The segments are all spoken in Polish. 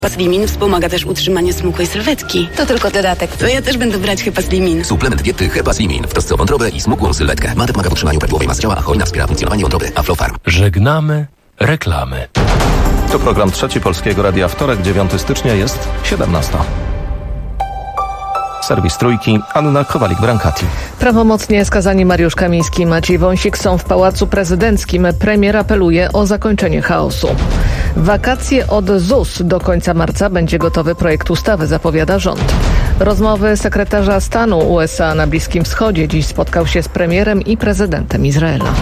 Hepaslimin wspomaga też utrzymanie smukłej sylwetki. To tylko dodatek. To ja też będę brać Hepaslimin. Suplement diety Hepaslimin w trosce o wątrobę i smukłą sylwetkę. Matet pomaga w utrzymaniu prawidłowej masy ciała, a choina wspiera funkcjonowanie wątroby. Aflofarm. Żegnamy reklamy. To program Trzeci Polskiego Radia. Wtorek, 9 stycznia, jest 17. Serwis Trójki, Anna Kowalik-Brankati. Prawomocnie skazani Mariusz Kamiński i Maciej Wąsik są w Pałacu Prezydenckim. Premier apeluje o zakończenie chaosu. Wakacje od ZUS do końca marca będzie gotowy projekt ustawy, zapowiada rząd. Rozmowy sekretarza stanu USA na Bliskim Wschodzie. Dziś spotkał się z premierem i prezydentem Izraela.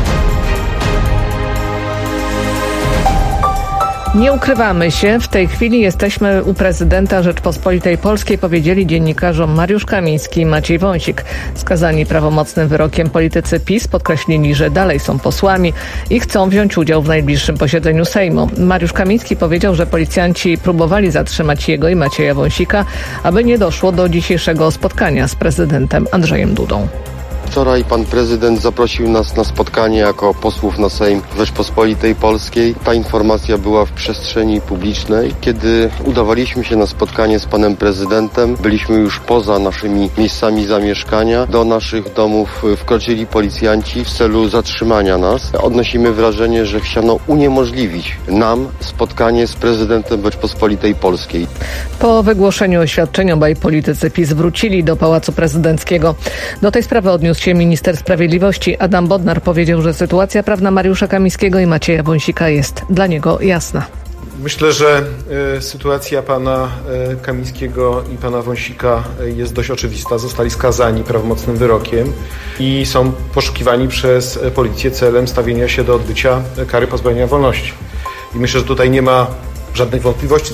Nie ukrywamy się, w tej chwili jesteśmy u prezydenta Rzeczpospolitej Polskiej, powiedzieli dziennikarzom Mariusz Kamiński i Maciej Wąsik. Skazani prawomocnym wyrokiem politycy PiS podkreślili, że dalej są posłami i chcą wziąć udział w najbliższym posiedzeniu Sejmu. Mariusz Kamiński powiedział, że policjanci próbowali zatrzymać jego i Macieja Wąsika, aby nie doszło do dzisiejszego spotkania z prezydentem Andrzejem Dudą. Wczoraj pan prezydent zaprosił nas na spotkanie jako posłów na Sejm Rzeczpospolitej Polskiej. Ta informacja była w przestrzeni publicznej. Kiedy udawaliśmy się na spotkanie z panem prezydentem, byliśmy już poza naszymi miejscami zamieszkania. Do naszych domów wkroczyli policjanci w celu zatrzymania nas. Odnosimy wrażenie, że chciano uniemożliwić nam spotkanie z prezydentem Rzeczpospolitej Polskiej. Po wygłoszeniu oświadczeń obaj politycy PiS wrócili do Pałacu Prezydenckiego. Do tej sprawy odniósł się minister sprawiedliwości Adam Bodnar. Powiedział, że sytuacja prawna Mariusza Kamińskiego i Macieja Wąsika jest dla niego jasna. Myślę, że sytuacja pana Kamińskiego i pana Wąsika jest dość oczywista. Zostali skazani prawomocnym wyrokiem i są poszukiwani przez policję celem stawienia się do odbycia kary pozbawienia wolności. I myślę, że tutaj nie ma żadnych wątpliwości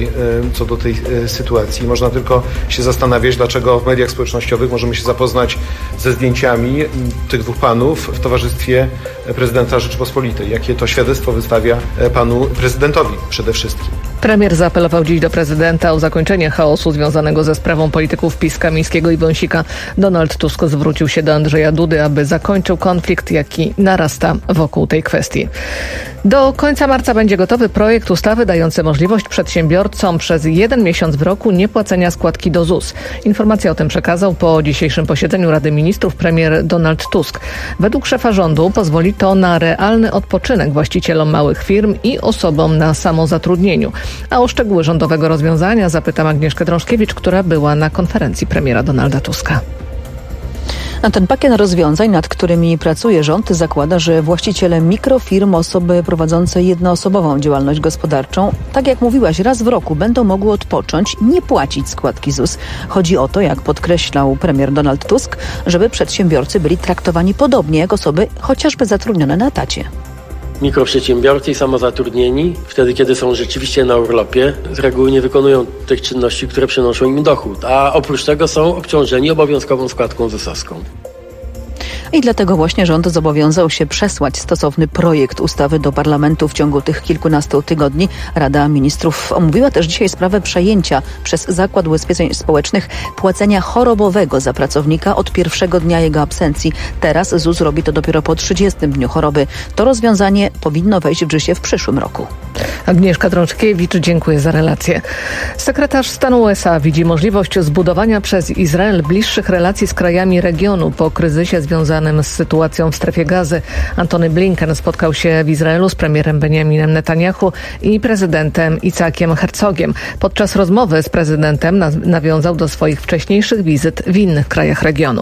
co do tej sytuacji. Można tylko się zastanawiać, dlaczego w mediach społecznościowych możemy się zapoznać ze zdjęciami tych dwóch panów w towarzystwie prezydenta Rzeczypospolitej. Jakie to świadectwo wystawia panu prezydentowi przede wszystkim. Premier zaapelował dziś do prezydenta o zakończenie chaosu związanego ze sprawą polityków PiS Kamińskiego i Wąsika. Donald Tusk zwrócił się do Andrzeja Dudy, aby zakończył konflikt, jaki narasta wokół tej kwestii. Do końca marca będzie gotowy projekt ustawy dający możliwość przedsiębiorcom przez 1 miesiąc w roku niepłacenia składki do ZUS. Informację o tym przekazał po dzisiejszym posiedzeniu Rady Ministrów premier Donald Tusk. Według szefa rządu pozwoli to na realny odpoczynek właścicielom małych firm i osobom na samozatrudnieniu. A o szczegóły rządowego rozwiązania zapytam Agnieszkę Drążkiewicz, która była na konferencji premiera Donalda Tuska. A ten pakiet rozwiązań, nad którymi pracuje rząd, zakłada, że właściciele mikrofirm, osoby prowadzące jednoosobową działalność gospodarczą, tak jak mówiłaś, raz w roku będą mogły odpocząć, nie płacić składki ZUS. Chodzi o to, jak podkreślał premier Donald Tusk, żeby przedsiębiorcy byli traktowani podobnie jak osoby chociażby zatrudnione na etacie. Mikroprzedsiębiorcy i samozatrudnieni, wtedy kiedy są rzeczywiście na urlopie, z reguły nie wykonują tych czynności, które przynoszą im dochód, a oprócz tego są obciążeni obowiązkową składką ZUS-owską. I dlatego właśnie rząd zobowiązał się przesłać stosowny projekt ustawy do parlamentu w ciągu tych kilkunastu tygodni. Rada Ministrów omówiła też dzisiaj sprawę przejęcia przez Zakład Ubezpieczeń Społecznych płacenia chorobowego za pracownika od pierwszego dnia jego absencji. Teraz ZUS robi to dopiero po 30 dniu choroby. To rozwiązanie powinno wejść w życie w przyszłym roku. Agnieszka Drążkiewicz, dziękuję za relację. Sekretarz stanu USA widzi możliwość zbudowania przez Izrael bliższych relacji z krajami regionu po kryzysie związanym z sytuacją w strefie Gazy. Antony Blinken spotkał się w Izraelu z premierem Benjaminem Netanyahu i prezydentem Icaakiem Herzogiem. Podczas rozmowy z prezydentem nawiązał do swoich wcześniejszych wizyt w innych krajach regionu.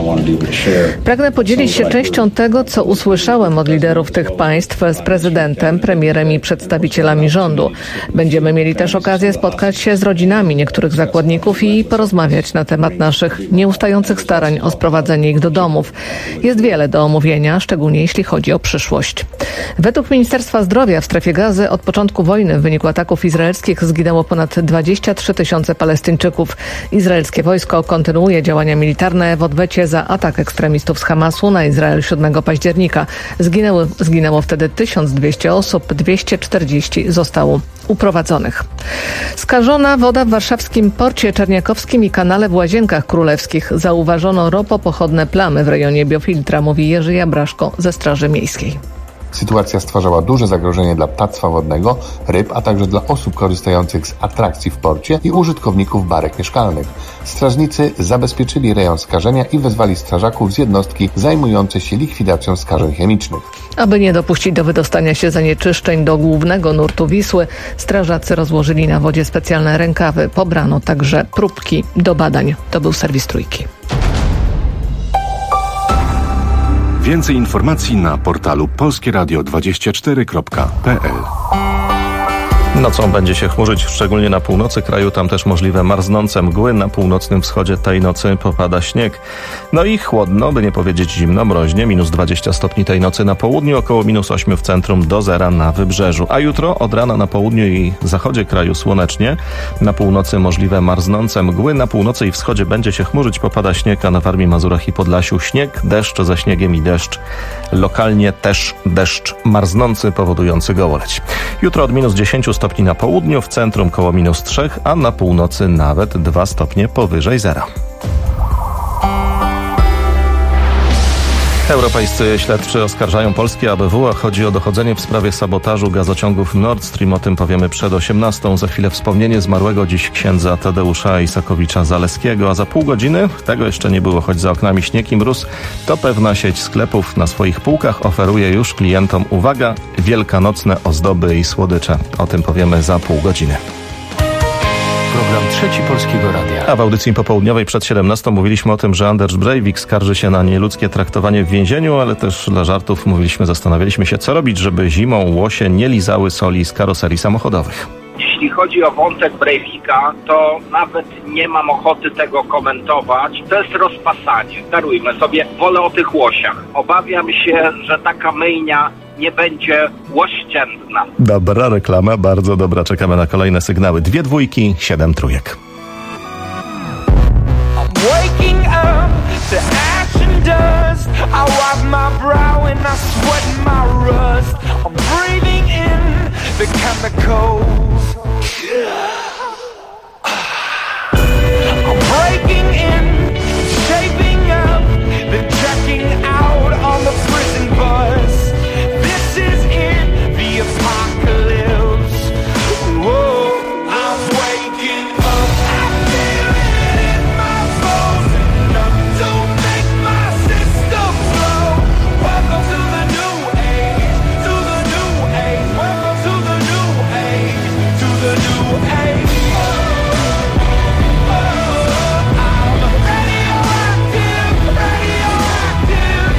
Pragnę podzielić się częścią tego, co usłyszałem od liderów tych państw z prezydentem, premierem i przedstawicielami rządu. Będziemy mieli też okazję spotkać się z rodzinami niektórych zakładników i porozmawiać na temat naszych nieustających starań o sprowadzenie ich do domów. Jest wiele do omówienia, szczególnie jeśli chodzi o przyszłość. Według Ministerstwa Zdrowia w strefie Gazy od początku wojny w wyniku ataków izraelskich zginęło ponad 23 000 Palestyńczyków. Izraelskie wojsko kontynuuje działania militarne w odwecie za atak ekstremistów z Hamasu na Izrael 7 października. Zginęło wtedy 1200 osób, 240 zostało uprowadzonych. Skażona woda w warszawskim porcie czerniakowskim i kanale w Łazienkach Królewskich. Zauważono ropopochodne plamy w rejonie biofiltra, mówi Jerzy Jabraszko ze Straży Miejskiej. Sytuacja stwarzała duże zagrożenie dla ptactwa wodnego, ryb, a także dla osób korzystających z atrakcji w porcie i użytkowników barek mieszkalnych. Strażnicy zabezpieczyli rejon skażenia i wezwali strażaków z jednostki zajmującej się likwidacją skażeń chemicznych. Aby nie dopuścić do wydostania się zanieczyszczeń do głównego nurtu Wisły, strażacy rozłożyli na wodzie specjalne rękawy. Pobrano także próbki do badań. To był serwis Trójki. Więcej informacji na portalu polskieradio24.pl. Nocą będzie się chmurzyć, szczególnie na północy kraju. Tam też możliwe marznące mgły. Na północnym wschodzie tej nocy popada śnieg. No i chłodno, by nie powiedzieć zimno, mroźnie. -20 stopni tej nocy na południu, około -8 w centrum, do 0 na wybrzeżu. A jutro od rana na południu i zachodzie kraju słonecznie. Na północy możliwe marznące mgły. Na północy i wschodzie będzie się chmurzyć, popada śnieg, a na Warmii, Mazurach i Podlasiu śnieg, deszcz ze śniegiem i deszcz. Lokalnie też deszcz marznący, powodujący gołoleć. Jutro od -10 stopni na południu, w centrum koło -3, a na północy nawet 2 stopnie powyżej zera. Europejscy śledczy oskarżają polskie ABW, a chodzi o dochodzenie w sprawie sabotażu gazociągów Nord Stream. O tym powiemy przed 18:00. Za chwilę wspomnienie zmarłego dziś księdza Tadeusza Isakowicza-Zaleskiego, a za pół godziny, tego jeszcze nie było, choć za oknami śnieg i mróz, to pewna sieć sklepów na swoich półkach oferuje już klientom, uwaga, wielkanocne ozdoby i słodycze. O tym powiemy za pół godziny. Program Trzeci Polskiego Radia. A w audycji popołudniowej przed 17:00 mówiliśmy o tym, że Anders Breivik skarży się na nieludzkie traktowanie w więzieniu, ale też dla żartów zastanawialiśmy się, co robić, żeby zimą łosie nie lizały soli z karoserii samochodowych. Jeśli chodzi o wątek Breivika, to nawet nie mam ochoty tego komentować. To jest rozpasanie. Darujmy sobie, wolę o tych łosiach. Obawiam się, że taka myjnia nie będzie łoszczędna. Dobra reklama, bardzo dobra. Czekamy na kolejne sygnały. 2 dwójki, 7 trójek. Waking up to ash and dust. I wipe my brow and I sweat my rust. I'm breathing in the chemicals. I'm breaking in, shaping up, then checking out on the prison bus. This is it, the apocalypse. Whoa, I'm waking up. I feel it in my bones, enough to make my system blow. Welcome to the new age, to the new age. Welcome to the new age, to the new age. I'm radioactive, radioactive.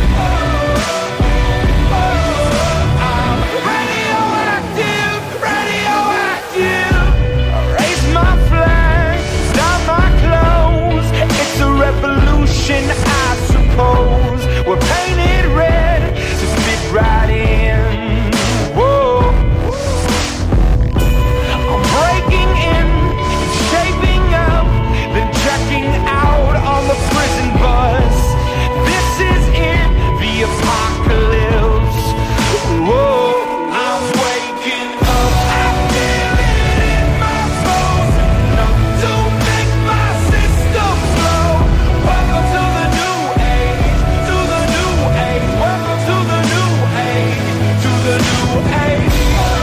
I'm radioactive, radioactive. Raise my flag, down my clothes. It's a revolution, I suppose. We're painted red to fit right in. Whoa. I'm breaking in, shaping up, then checking out on the prison bus. This is it, the apocalypse. Whoa, I'm waking up. I feel it in my bones, enough to make my system blow. Welcome to the new age, to the new age. Welcome to the new age, to the new age.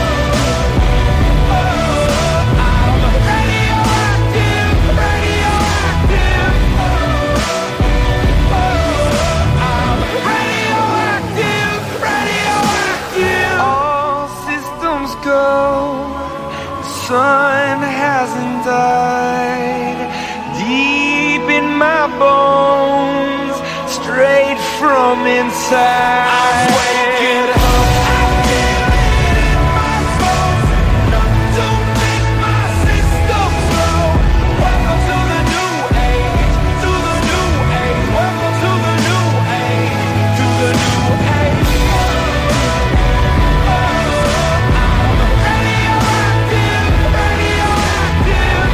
I'm radioactive, radioactive. I'm radioactive, radioactive. All systems go. The sun hasn't died. Deep in my bones, straight from inside. I'm waking up. I feel it in my bones, enough to make my system blow. Welcome to the new age, to the new age. Welcome to the new age, to the new age. I'm radioactive, radioactive.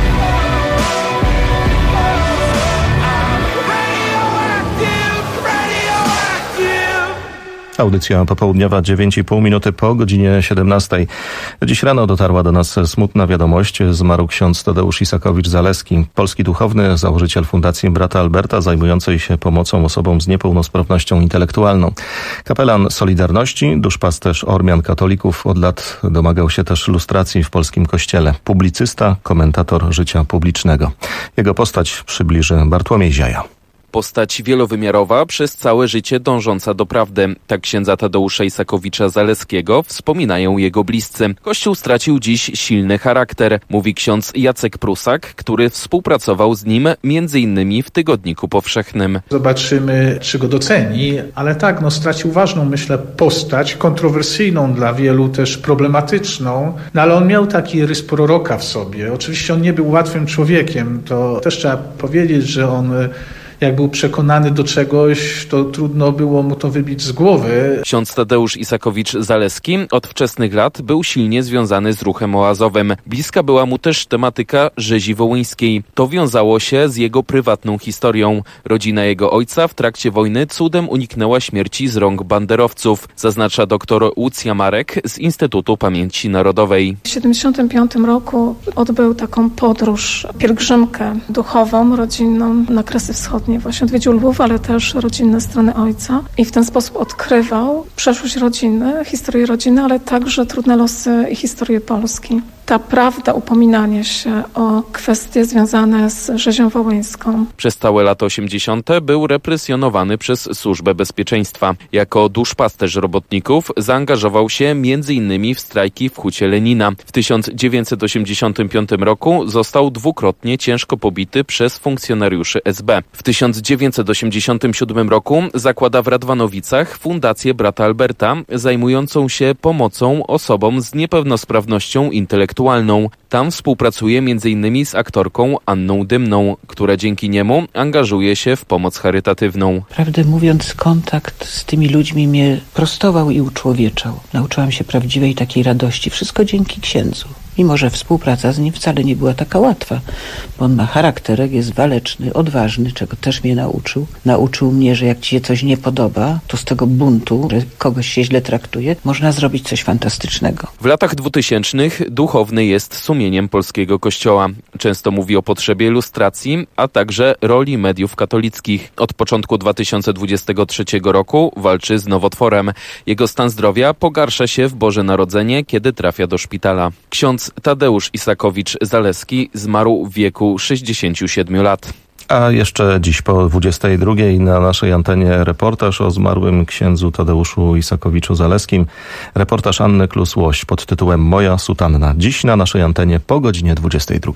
I'm radioactive, radioactive. Audycja popołudniowa 9,5 minuty po godzinie 17. Dziś rano dotarła do nas smutna wiadomość. Zmarł ksiądz Tadeusz Isakowicz-Zaleski, polski duchowny, założyciel Fundacji Brata Alberta, zajmującej się pomocą osobom z niepełnosprawnością intelektualną. Kapelan Solidarności, duszpasterz Ormian katolików, od lat domagał się też lustracji w polskim kościele. Publicysta, komentator życia publicznego. Jego postać przybliży Bartłomiej Ziaja. Postać wielowymiarowa, przez całe życie dążąca do prawdy. Tak księdza Tadeusza Isakowicza-Zaleskiego wspominają jego bliscy. Kościół stracił dziś silny charakter, mówi ksiądz Jacek Prusak, który współpracował z nim m.in. w Tygodniku Powszechnym. Zobaczymy, czy go doceni, ale tak, stracił ważną, myślę, postać, kontrowersyjną dla wielu, też problematyczną, ale on miał taki rys proroka w sobie. Oczywiście on nie był łatwym człowiekiem, to też trzeba powiedzieć, że on jak był przekonany do czegoś, to trudno było mu to wybić z głowy. Ksiądz Tadeusz Isakowicz-Zaleski od wczesnych lat był silnie związany z ruchem oazowym. Bliska była mu też tematyka rzezi wołyńskiej. To wiązało się z jego prywatną historią. Rodzina jego ojca w trakcie wojny cudem uniknęła śmierci z rąk banderowców, zaznacza dr Łucja Marek z Instytutu Pamięci Narodowej. W 1975 roku odbył taką podróż, pielgrzymkę duchową, rodzinną na Kresy Wschodnie. Właśnie odwiedził Lwów, ale też rodzinne strony ojca i w ten sposób odkrywał przeszłość rodziny, historię rodziny, ale także trudne losy i historię Polski. Ta prawda, upominanie się o kwestie związane z rzezią wołyńską. Przez całe lata 80. był represjonowany przez Służbę Bezpieczeństwa. Jako duszpasterz robotników zaangażował się m.in. w strajki w Hucie Lenina. W 1985 roku został dwukrotnie ciężko pobity przez funkcjonariuszy SB. W 1987 roku zakłada w Radwanowicach Fundację Brata Alberta, zajmującą się pomocą osobom z niepełnosprawnością intelektualną. Tam współpracuje m.in. z aktorką Anną Dymną, która dzięki niemu angażuje się w pomoc charytatywną. Prawdę mówiąc, kontakt z tymi ludźmi mnie prostował i uczłowieczał. Nauczyłam się prawdziwej takiej radości. Wszystko dzięki księdzu. Mimo że współpraca z nim wcale nie była taka łatwa, bo on ma charakterek, jest waleczny, odważny, czego też mnie nauczył. Nauczył mnie, że jak ci się coś nie podoba, to z tego buntu, że kogoś się źle traktuje, można zrobić coś fantastycznego. W latach 2000 duchowny jest sumieniem polskiego kościoła. Często mówi o potrzebie lustracji, a także roli mediów katolickich. Od początku 2023 roku walczy z nowotworem. Jego stan zdrowia pogarsza się w Boże Narodzenie, kiedy trafia do szpitala. Ksiądz Tadeusz Isakowicz-Zaleski zmarł w wieku 67 lat. A jeszcze dziś po 22 na naszej antenie reportaż o zmarłym księdzu Tadeuszu Isakowiczu-Zaleskim. Reportaż Anny Klus-Łoś pod tytułem Moja sutanna. Dziś na naszej antenie po godzinie 22.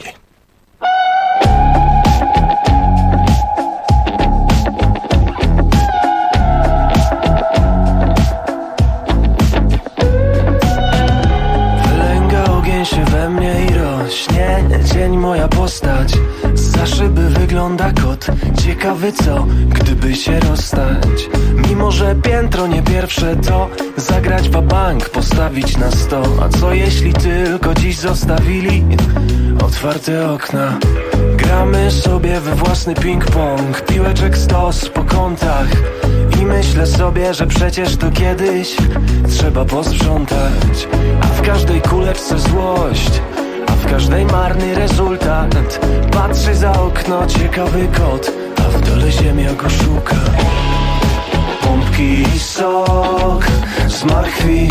We mnie i rośnie dzień moja postać. Za szyby wygląda kot. Ciekawy co, gdyby się rozstać. Mimo że piętro nie pierwsze, to zagrać wabank, postawić na 100. A co jeśli tylko dziś zostawili otwarte okna? Gramy sobie we własny ping-pong, piłeczek stos po kątach. I myślę sobie, że przecież to kiedyś trzeba posprzątać. A w każdej kuleczce złość, a w każdej marny rezultat. Patrzy za okno ciekawy kot, a w dole ziemia go szuka. Pompki i sok z marchwi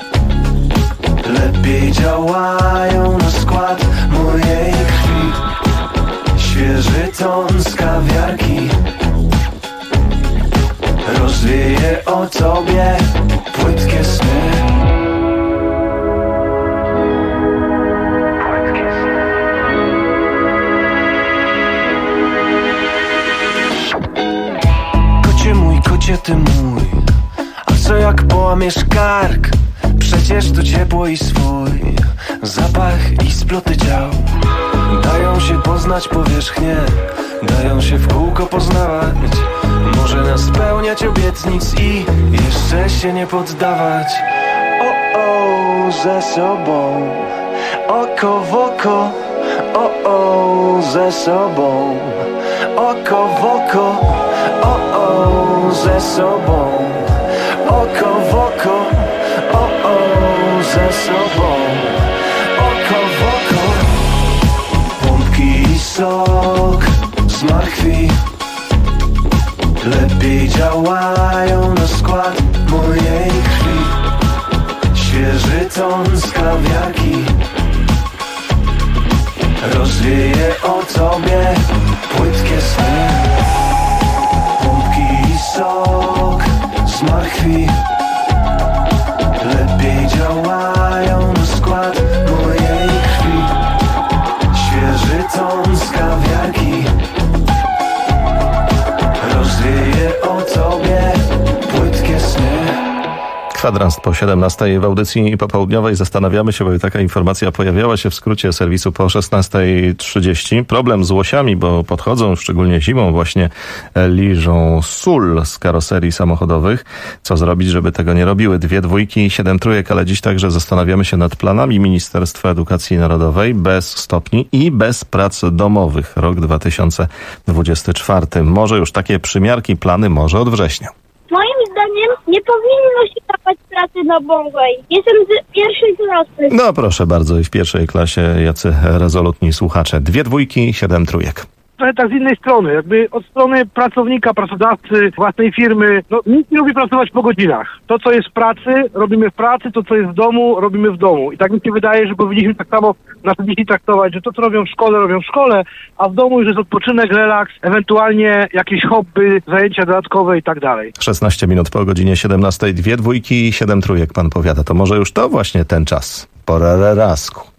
lepiej działają na skład mojej krwi. Świeży ton z kawiarki rozwieje o tobie płytkie sny. Kocie mój, kocie ty mój, a co jak połamiesz kark? Przecież to ciepło i swój zapach i sploty ciał dają się poznać powierzchnię, dają się w kółko poznawać. Może nas spełniać obietnic i jeszcze się nie poddawać. O, ze sobą, oko w oko. O, ze sobą, oko w oko. O, ze sobą, oko w oko, ze sobą. Oko w oko, pompki i sok z martwi lepiej działają na skład mojej krwi. Świeży ton z kawiarki rozwieje o tobie płytkie sny. Pompki i sok z martwi lepiej działają na skład mojej krwi. Świeży ton z kawiarki rozwieje o tobie płytkie sny. Kwadrans po 17 w audycji popołudniowej zastanawiamy się, bo taka informacja pojawiała się w skrócie serwisu po 16:30. Problem z łosiami, bo podchodzą, szczególnie zimą, właśnie liżą sól z karoserii samochodowych. Co zrobić, żeby tego nie robiły? 2 dwójki i 7 trójek, ale dziś także zastanawiamy się nad planami Ministerstwa Edukacji Narodowej bez stopni i bez prac domowych. Rok 2024. Może już takie przymiarki, plany może od września. Moim zdaniem nie powinno się dawać pracy domowej. Jestem z pierwszej klasy. No proszę bardzo, i w pierwszej klasie jacy rezolutni słuchacze. 2 dwójki i 7 trójek. Trochę tak z innej strony, jakby od strony pracownika, pracodawcy, własnej firmy, nikt nie lubi pracować po godzinach. To, co jest w pracy, robimy w pracy, to, co jest w domu, robimy w domu. I tak mi się wydaje, że powinniśmy tak samo nasze dzieci traktować, że to, co robią w szkole, a w domu już jest odpoczynek, relaks, ewentualnie jakieś hobby, zajęcia dodatkowe i tak dalej. 16 minut po godzinie 17, 2 dwójki i 7 trójek, pan powiada. To może już to właśnie ten czas. Pora rerasku.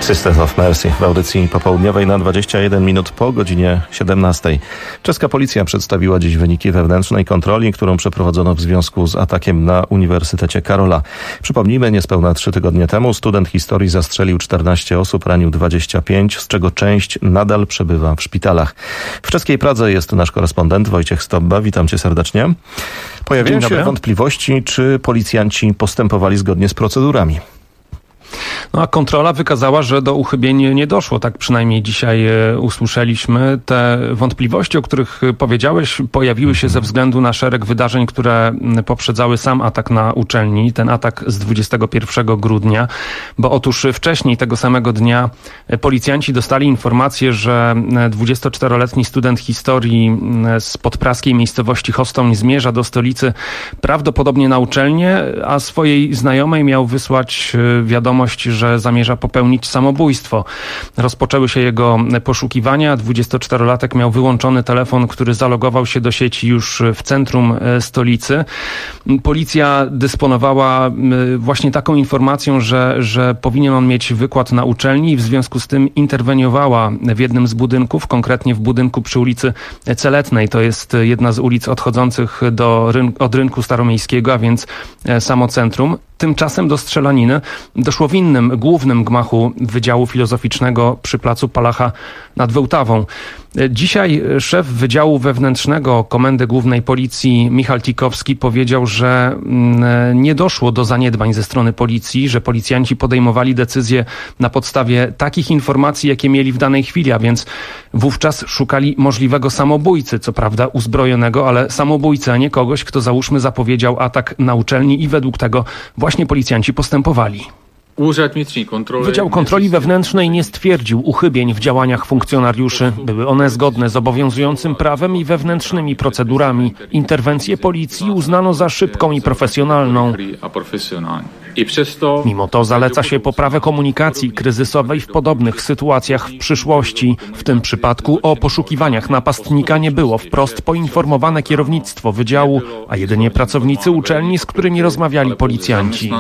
Sisters of Mercy w audycji popołudniowej na 21 minut po godzinie 17. Czeska policja przedstawiła dziś wyniki wewnętrznej kontroli, którą przeprowadzono w związku z atakiem na Uniwersytecie Karola. Przypomnijmy, niespełna 3 tygodnie temu student historii zastrzelił 14 osób, ranił 25, z czego część nadal przebywa w szpitalach. W czeskiej Pradze jest nasz korespondent Wojciech Stobba. Witam cię serdecznie. Pojawiają się wątpliwości, czy policjanci postępowali zgodnie z procedurami. No a kontrola wykazała, że do uchybień nie doszło. Tak przynajmniej dzisiaj usłyszeliśmy. Te wątpliwości, o których powiedziałeś, pojawiły się ze względu na szereg wydarzeń, które poprzedzały sam atak na uczelni. Ten atak z 21 grudnia. Bo otóż wcześniej tego samego dnia policjanci dostali informację, że 24-letni student historii z podpraskiej miejscowości Chostoń zmierza do stolicy prawdopodobnie na uczelnię, a swojej znajomej miał wysłać wiadomość, że zamierza popełnić samobójstwo. Rozpoczęły się jego poszukiwania. 24-latek miał wyłączony telefon, który zalogował się do sieci już w centrum stolicy. Policja dysponowała właśnie taką informacją, że powinien on mieć wykład na uczelni i w związku z tym interweniowała w jednym z budynków, konkretnie w budynku przy ulicy Celetnej. To jest jedna z ulic odchodzących od rynku staromiejskiego, a więc samo centrum. Tymczasem do strzelaniny doszło w innym, głównym gmachu Wydziału Filozoficznego przy placu Palacha nad Wełtawą. Dzisiaj szef Wydziału Wewnętrznego Komendy Głównej Policji Michał Tikowski powiedział, że nie doszło do zaniedbań ze strony policji, że policjanci podejmowali decyzje na podstawie takich informacji, jakie mieli w danej chwili, a więc wówczas szukali możliwego samobójcy, co prawda uzbrojonego, ale samobójcy, a nie kogoś, kto załóżmy zapowiedział atak na uczelni i według tego właśnie policjanci postępowali. Wydział Kontroli Wewnętrznej nie stwierdził uchybień w działaniach funkcjonariuszy. Były one zgodne z obowiązującym prawem i wewnętrznymi procedurami. Interwencję policji uznano za szybką i profesjonalną. Mimo to zaleca się poprawę komunikacji kryzysowej w podobnych sytuacjach w przyszłości. W tym przypadku o poszukiwaniach napastnika nie było wprost poinformowane kierownictwo wydziału, a jedynie pracownicy uczelni, z którymi rozmawiali policjanci.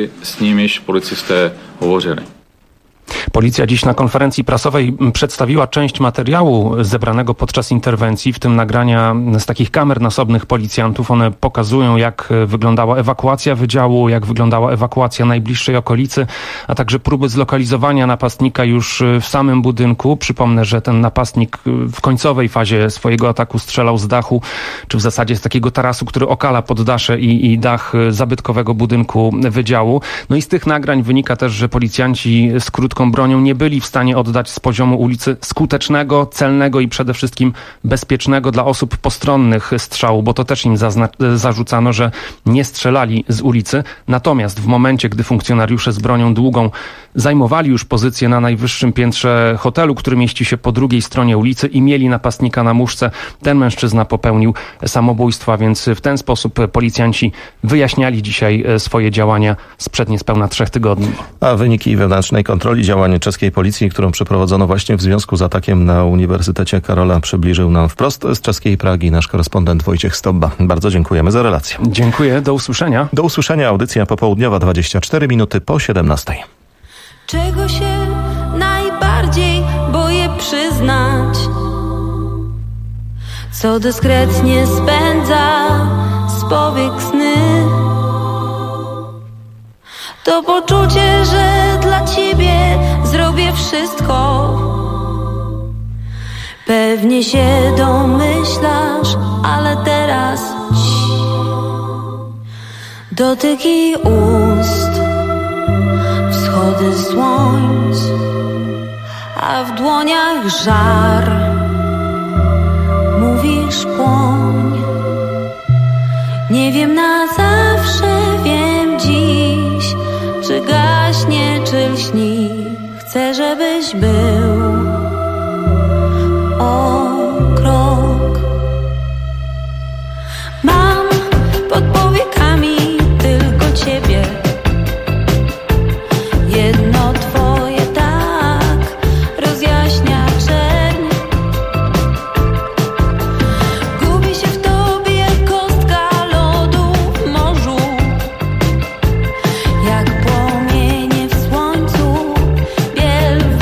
Policja dziś na konferencji prasowej przedstawiła część materiału zebranego podczas interwencji, w tym nagrania z takich kamer nasobnych policjantów. One pokazują, jak wyglądała ewakuacja wydziału, jak wyglądała ewakuacja najbliższej okolicy, a także próby zlokalizowania napastnika już w samym budynku. Przypomnę, że ten napastnik w końcowej fazie swojego ataku strzelał z dachu, czy w zasadzie z takiego tarasu, który okala poddasze i dach zabytkowego budynku wydziału. No i z tych nagrań wynika też, że policjanci z krótką bronią nie byli w stanie oddać z poziomu ulicy skutecznego, celnego i przede wszystkim bezpiecznego dla osób postronnych strzału, bo to też im zarzucano, że nie strzelali z ulicy. Natomiast w momencie, gdy funkcjonariusze z bronią długą zajmowali już pozycję na najwyższym piętrze hotelu, który mieści się po drugiej stronie ulicy i mieli napastnika na muszce, ten mężczyzna popełnił samobójstwo, więc w ten sposób policjanci wyjaśniali dzisiaj swoje działania sprzed niespełna 3 tygodni. A wyniki wewnętrznej kontroli działań czeskiej policji, którą przeprowadzono właśnie w związku z atakiem na Uniwersytecie Karola, przybliżył nam wprost z czeskiej Pragi nasz korespondent Wojciech Stobba. Bardzo dziękujemy za relację. Dziękuję, do usłyszenia. Do usłyszenia, audycja popołudniowa 24 minuty po 17. Czego się najbardziej boję przyznać? Co dyskretnie spędza z powiek sny? To poczucie, że dla ciebie zrobię wszystko. Pewnie się domyślasz, ale teraz dotyki ust, wschody słońc, a w dłoniach żar. Mówisz płoń, nie wiem na zawsze, wiem dziś, czy gaśnie, czy lśni. Chcę, żebyś był o krok. Mam pod powiekami tylko ciebie. Jedno twoje tak rozjaśnia czerń. Gubi się w tobie jak kostka lodu w morzu, jak płomienie w słońcu, biel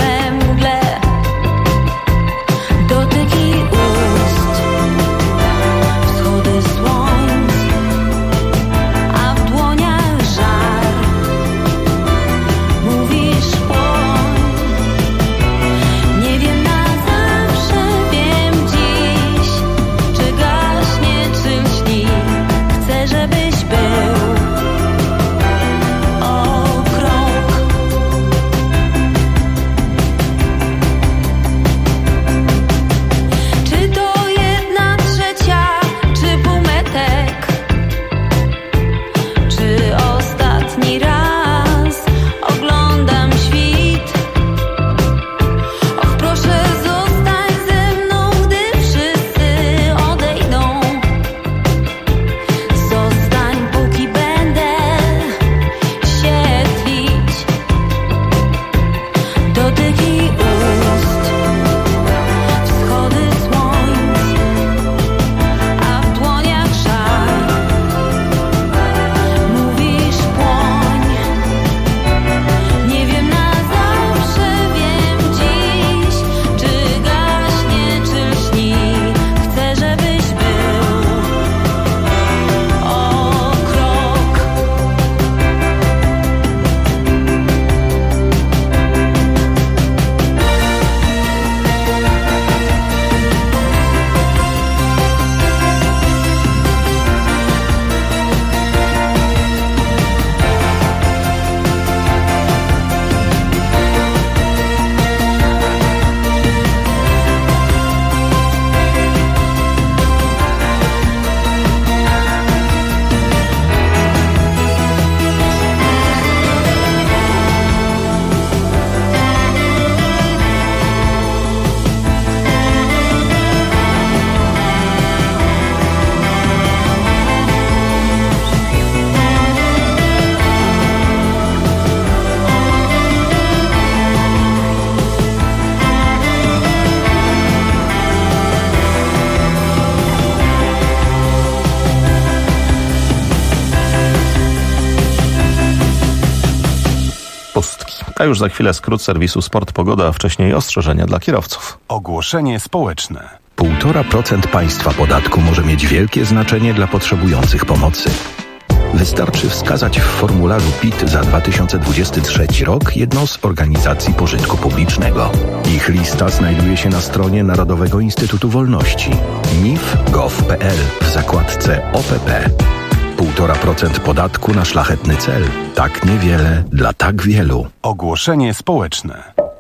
A już za chwilę skrót serwisu Sport Pogoda, a wcześniej ostrzeżenia dla kierowców. Ogłoszenie społeczne. 1,5% państwa podatku może mieć wielkie znaczenie dla potrzebujących pomocy. Wystarczy wskazać w formularzu PIT za 2023 rok jedną z organizacji pożytku publicznego. Ich lista znajduje się na stronie Narodowego Instytutu Wolności nif.gov.pl w zakładce OPP. 1,5% podatku na szlachetny cel. Tak niewiele dla tak wielu. Ogłoszenie społeczne.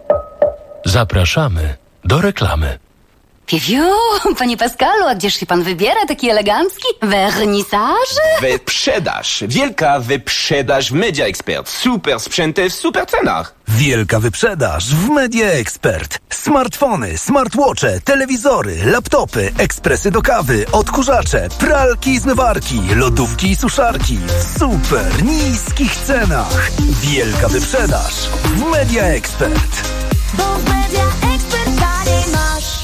Zapraszamy do reklamy. Piu, panie Pascalu, a gdzież się pan wybiera, taki elegancki? Wernisaż? Wyprzedaż. Wielka wyprzedaż w Media Expert. Super sprzęty w super cenach. Wielka wyprzedaż w Media Expert. Smartfony, smartwatche, telewizory, laptopy, ekspresy do kawy, odkurzacze, pralki i zmywarki, lodówki i suszarki w super niskich cenach. Wielka wyprzedaż w Media Expert. Bo w Media Expert taniej masz.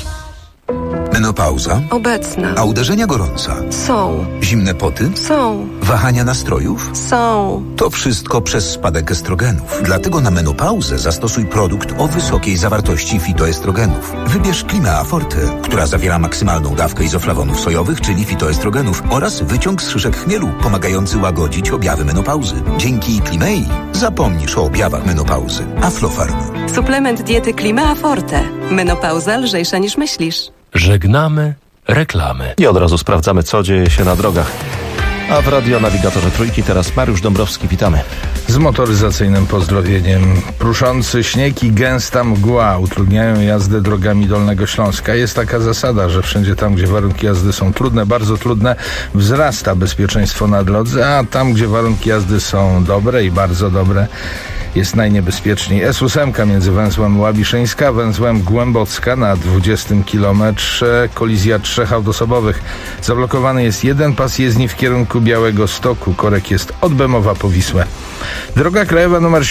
Menopauza? Obecna. A uderzenia gorąca? Są. Zimne poty? Są. Wahania nastrojów? Są. To wszystko przez spadek estrogenów. Dlatego na menopauzę zastosuj produkt o wysokiej zawartości fitoestrogenów. Wybierz Climea Forte, która zawiera maksymalną dawkę izoflawonów sojowych, czyli fitoestrogenów, oraz wyciąg z szyszek chmielu, pomagający łagodzić objawy menopauzy. Dzięki Climei zapomnisz o objawach menopauzy. Aflofarm. Suplement diety Climea Forte. Menopauza lżejsza niż myślisz. Żegnamy reklamy. I od razu sprawdzamy, co dzieje się na drogach. A w radionawigatorze Trójki teraz Mariusz Dąbrowski, witamy. Z motoryzacyjnym pozdrowieniem. Pruszący śnieg i gęsta mgła utrudniają jazdę drogami Dolnego Śląska. Jest taka zasada, że wszędzie tam, gdzie warunki jazdy są trudne, bardzo trudne, wzrasta bezpieczeństwo na drodze, a tam, gdzie warunki jazdy są dobre i bardzo dobre, jest najniebezpieczniej. S8 między węzłem Łabiszyńska, węzłem Głębocka na 20 kilometrze. Kolizja 3 autosobowych. Zablokowany jest jeden pas jezdni w kierunku Białegostoku. Korek jest od Bemowa po Wisłę. Droga krajowa nr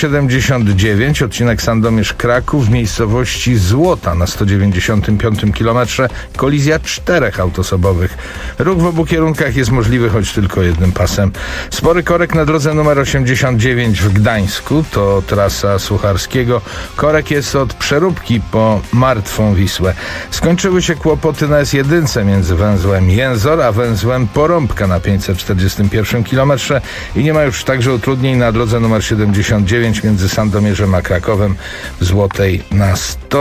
79, odcinek Sandomierz-Kraków w miejscowości Złota na 195 kilometrze. Kolizja 4 autosobowych. Ruch w obu kierunkach jest możliwy, choć tylko jednym pasem. Spory korek na drodze nr 89 w Gdańsku. To trasa Sucharskiego. Korek jest od Przeróbki po Martwą Wisłę. Skończyły się kłopoty na S1 między węzłem Jęzor a węzłem Porąbka na 541 kilometrze i nie ma już także utrudnień na drodze nr 79 między Sandomierzem a Krakowem w Złotej na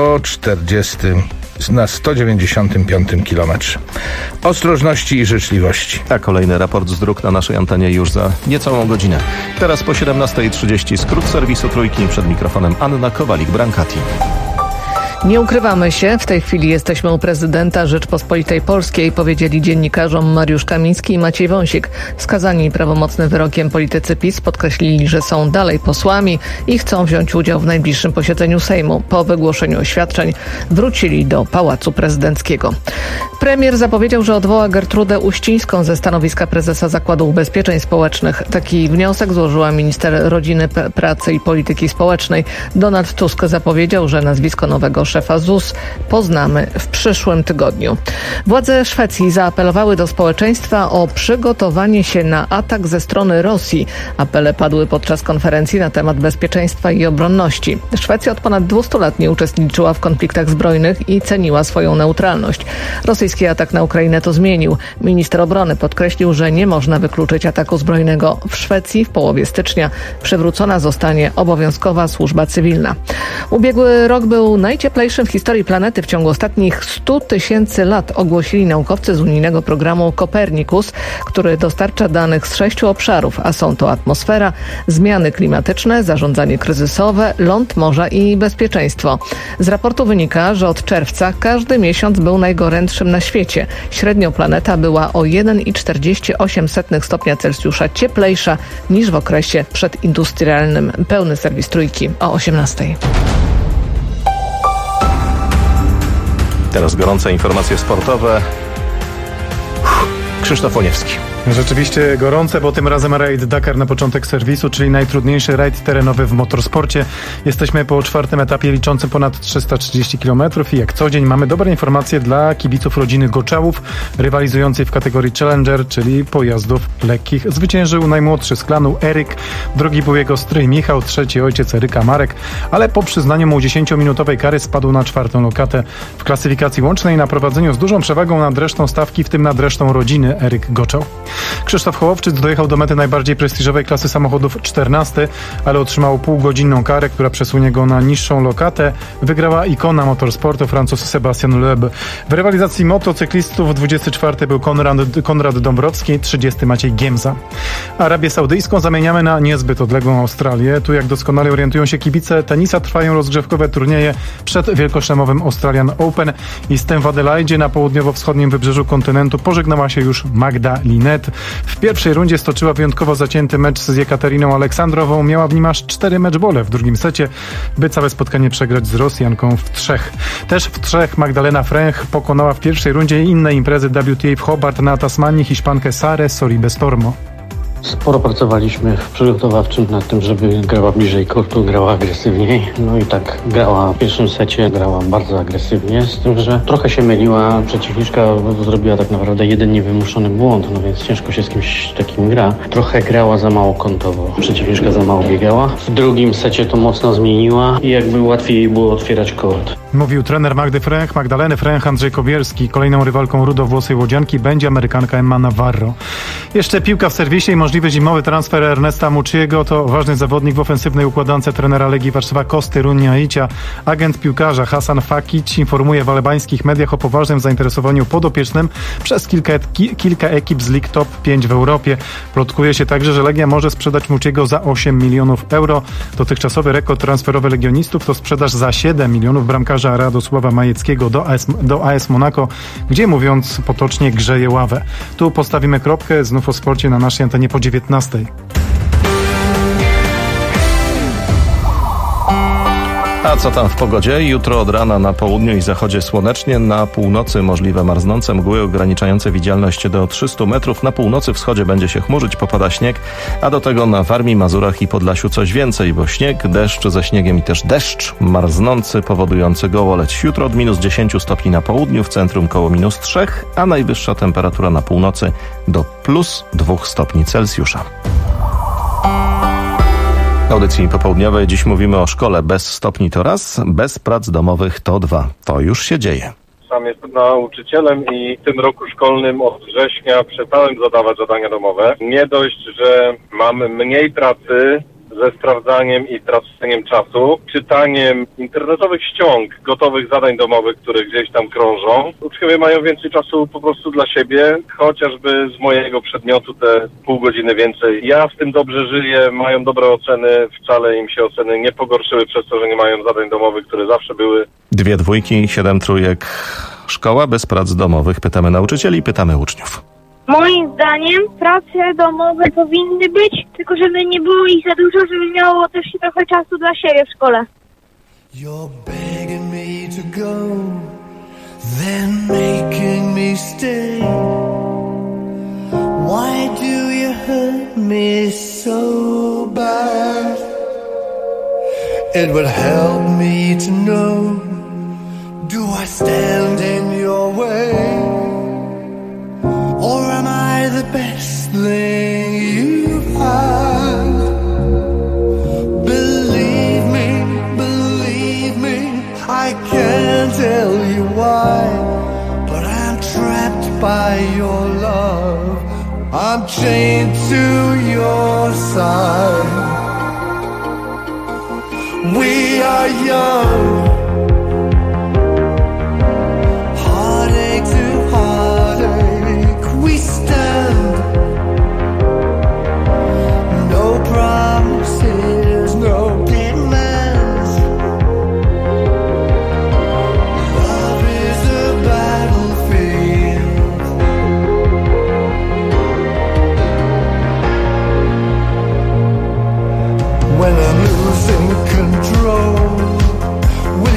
195 kilometrze. Ostrożności i życzliwości. A kolejny raport z dróg na naszej antenie już za niecałą godzinę. Teraz po 17:30 skrót serwisu Trójki, przed mikrofonem Anna Kowalik-Brankati. Nie ukrywamy się, w tej chwili jesteśmy u prezydenta Rzeczpospolitej Polskiej, powiedzieli dziennikarzom Mariusz Kamiński i Maciej Wąsik. Skazani prawomocnym wyrokiem politycy PiS podkreślili, że są dalej posłami i chcą wziąć udział w najbliższym posiedzeniu Sejmu. Po wygłoszeniu oświadczeń wrócili do Pałacu Prezydenckiego. Premier zapowiedział, że odwoła Gertrudę Uścińską ze stanowiska prezesa Zakładu Ubezpieczeń Społecznych. Taki wniosek złożyła minister rodziny, pracy i polityki społecznej. Donald Tusk zapowiedział, że nazwisko nowego szefa ZUS poznamy w przyszłym tygodniu. Władze Szwecji zaapelowały do społeczeństwa o przygotowanie się na atak ze strony Rosji. Apele padły podczas konferencji na temat bezpieczeństwa i obronności. Szwecja od ponad 200 lat nie uczestniczyła w konfliktach zbrojnych i ceniła swoją neutralność. Rosyjski atak na Ukrainę to zmienił. Minister obrony podkreślił, że nie można wykluczyć ataku zbrojnego. W Szwecji w połowie stycznia przywrócona zostanie obowiązkowa służba cywilna. Ubiegły rok był najcieplejszym w historii planety w ciągu ostatnich 100 000 lat, ogłosili naukowcy z unijnego programu Copernicus, który dostarcza danych z 6 obszarów, a są to atmosfera, zmiany klimatyczne, zarządzanie kryzysowe, ląd, morza i bezpieczeństwo. Z raportu wynika, że od czerwca każdy miesiąc był najgorętszym na świecie. Średnio planeta była o 1,48 stopnia Celsjusza cieplejsza niż w okresie przedindustrialnym. Pełny serwis Trójki o 18:00. Teraz gorące informacje sportowe. Krzysztof Oniewski. Rzeczywiście gorące, bo tym razem rajd Dakar na początek serwisu, czyli najtrudniejszy rajd terenowy w motorsporcie. Jesteśmy po 4. etapie liczącym ponad 330 km i jak co dzień mamy dobre informacje dla kibiców rodziny Goczałów, rywalizującej w kategorii Challenger, czyli pojazdów lekkich. Zwyciężył najmłodszy z klanu Eryk, drugi był jego stryj Michał, trzeci ojciec Eryka Marek, ale po przyznaniu mu 10-minutowej kary spadł na 4. lokatę w klasyfikacji łącznej na prowadzeniu z dużą przewagą nad resztą stawki, w tym nad resztą rodziny Eryk Goczał. Krzysztof Hołowczyc dojechał do mety najbardziej prestiżowej klasy samochodów 14, ale otrzymał półgodzinną karę, która przesunie go na niższą lokatę. Wygrała ikona motorsportu, Francuz Sebastian Loeb. W rywalizacji motocyklistów 24 był Konrad Dąbrowski, 30 Maciej Giemza. Arabię Saudyjską zamieniamy na niezbyt odległą Australię. Tu, jak doskonale orientują się kibice tenisa, trwają rozgrzewkowe turnieje przed wielkoszlemowym Australian Open i z tym w Adelaide na południowo-wschodnim wybrzeżu kontynentu pożegnała się już Magda Linet. W pierwszej rundzie stoczyła wyjątkowo zacięty mecz z Jekateriną Aleksandrową. Miała w nim aż 4 meczbole w drugim secie, by całe spotkanie przegrać z Rosjanką w 3. Też w 3 Magdalena Fręch pokonała w pierwszej rundzie inne imprezy WTA w Hobart na Tasmanii Hiszpankę Sarę Sorribes-Tormo. Sporo pracowaliśmy w przygotowawczym nad tym, żeby grała bliżej kortu, grała agresywniej. No i tak grała w pierwszym secie, grała bardzo agresywnie, z tym, że trochę się myliła. Przeciwniczka zrobiła tak naprawdę jeden niewymuszony błąd, no więc ciężko się z kimś takim gra. Trochę grała za mało kątowo, przeciwniczka za mało biegała. W drugim secie to mocno zmieniła i jakby łatwiej jej było otwierać kort. Mówił trener Magdaleny Fręch Andrzej Kobierski. Kolejną rywalką rudowłosej łodzianki będzie Amerykanka Emma Navarro. Jeszcze piłka w serwisie i możliwy zimowy transfer Ernesta Mucciego. To ważny zawodnik w ofensywnej układance trenera Legii Warszawa Kosty Runjaicia. Agent piłkarza Hasan Fakic informuje w albańskich mediach o poważnym zainteresowaniu podopiecznym przez kilka ekip z Lig Top 5 w Europie. Plotkuje się także, że Legia może sprzedać Mucciego za 8 milionów euro. Dotychczasowy rekord transferowy legionistów to sprzedaż za 7 milionów bramkarza Radosława Majeckiego do AS Monaco, gdzie, mówiąc potocznie, grzeje ławę. Tu postawimy kropkę, znów o sporcie na naszej antenie po 19. A co tam w pogodzie? Jutro od rana na południu i zachodzie słonecznie, na północy możliwe marznące mgły ograniczające widzialność do 300 metrów. Na północy wschodzie będzie się chmurzyć, popada śnieg, a do tego na Warmii, Mazurach i Podlasiu coś więcej, bo śnieg, deszcz ze śniegiem i też deszcz marznący, powodujący gołoleć. Jutro od minus 10 stopni na południu, w centrum koło minus 3, a najwyższa temperatura na północy do plus 2 stopni Celsjusza. W audycji popołudniowej dziś mówimy o szkole bez stopni to raz, bez prac domowych to 2. To już się dzieje. Sam jestem nauczycielem i w tym roku szkolnym od września przestałem zadawać zadania domowe. Nie dość, że mam mniej pracy ze sprawdzaniem i traceniem czasu, czytaniem internetowych ściąg gotowych zadań domowych, które gdzieś tam krążą. Uczniowie mają więcej czasu po prostu dla siebie, chociażby z mojego przedmiotu te pół godziny więcej. Ja z tym dobrze żyję, mają dobre oceny, wcale im się oceny nie pogorszyły przez to, że nie mają zadań domowych, które zawsze były. 2 dwójki, 7 trójek. Szkoła bez prac domowych. Pytamy nauczycieli, pytamy uczniów. Moim zdaniem prace domowe powinny być, tylko żeby nie było ich za dużo, żeby miało też trochę czasu dla siebie w szkole. You're begging me to go, then making me stay. Why do you hurt me so bad? It would help me to know, do I stand in your way? Or am I the best thing you've had? Believe me, I can't tell you why, but I'm trapped by your love. I'm chained to your side. We are young. Promises, no demands. Love is a battlefield. When I'm losing control,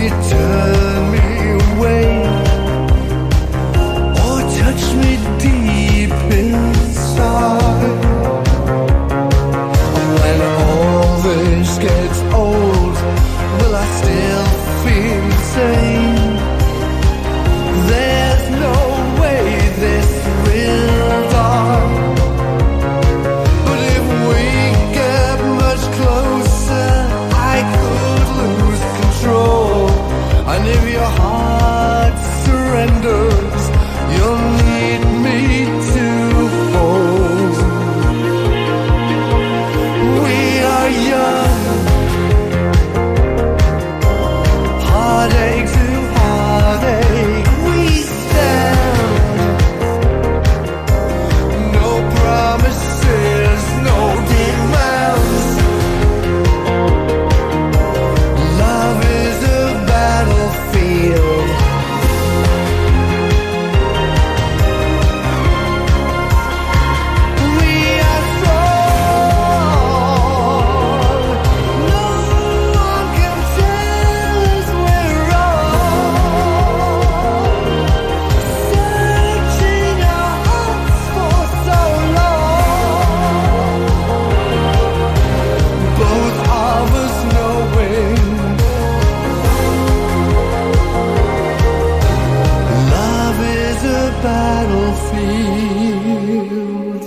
battlefield.